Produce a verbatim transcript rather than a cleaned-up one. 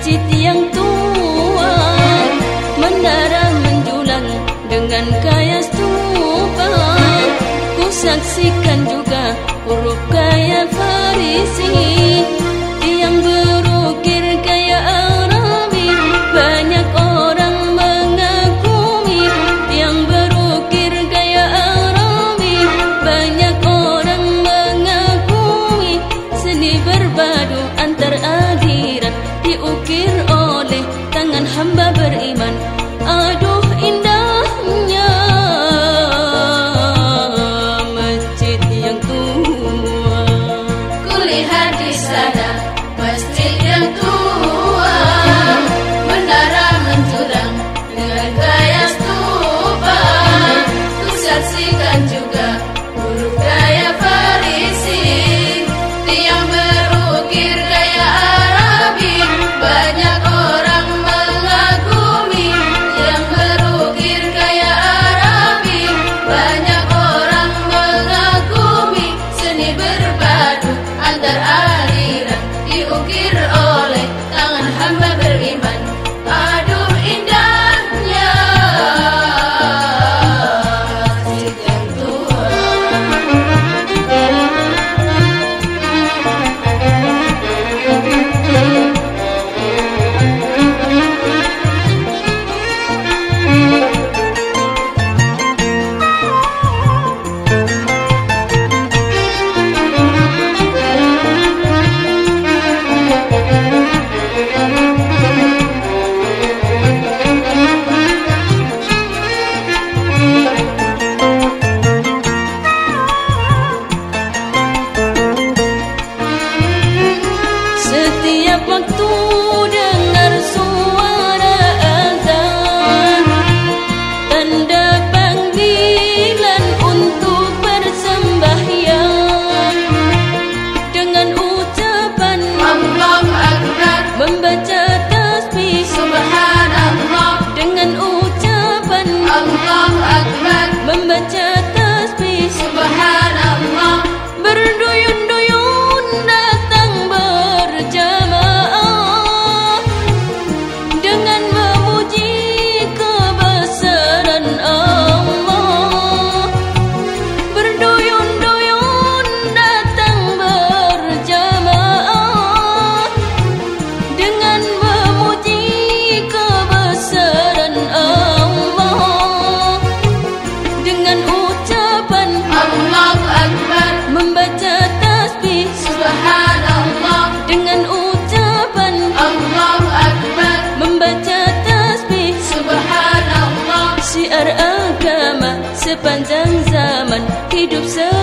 masjid yang tua, menara menjulang dengan kaya stupa. Ku saksikan juga huruf kaya Farisi yang berukir kaya Arabi. Banyak orang mengagumi yang berukir kaya Arabi. Banyak orang mengagumi seni berbadu antar akhirat diukir oleh tangan hamba beriman. Aduh indahnya masjid yang tua. Kulihat di sana masjid yang tua, menara menjulang dengan gaya stupa. Ku saksikan juga huruf gaya Farisi yang berukir gaya Arabi. Banyak orang mengagumi yang berukir gaya Arabi. Banyak orang mengagumi seni berbadu antar aliran diukir oleh tangan hamba beriman. Aduh indahnya masjid yang tua. Setiap waktu dengar suara azan, tanda panggilan untuk bersembahyang. Dengan ucapan Allahu Akbar, membaca tasbih Subhanallah. dengan ucapan Allahu Akbar, membaca tasbih Subhanallah. berduyun-duyun datang berjamaah dengan memuji kebesaran Allah. Berduyun-duyun datang berjamaah dengan memuji kebesaran Allah. Dengan ucapan Allahu Akbar, membaca tasbih Subhanallah. dengan ucapan Allahu Akbar, membaca tasbih Subhanallah. syiar agama sepanjang zaman hidup se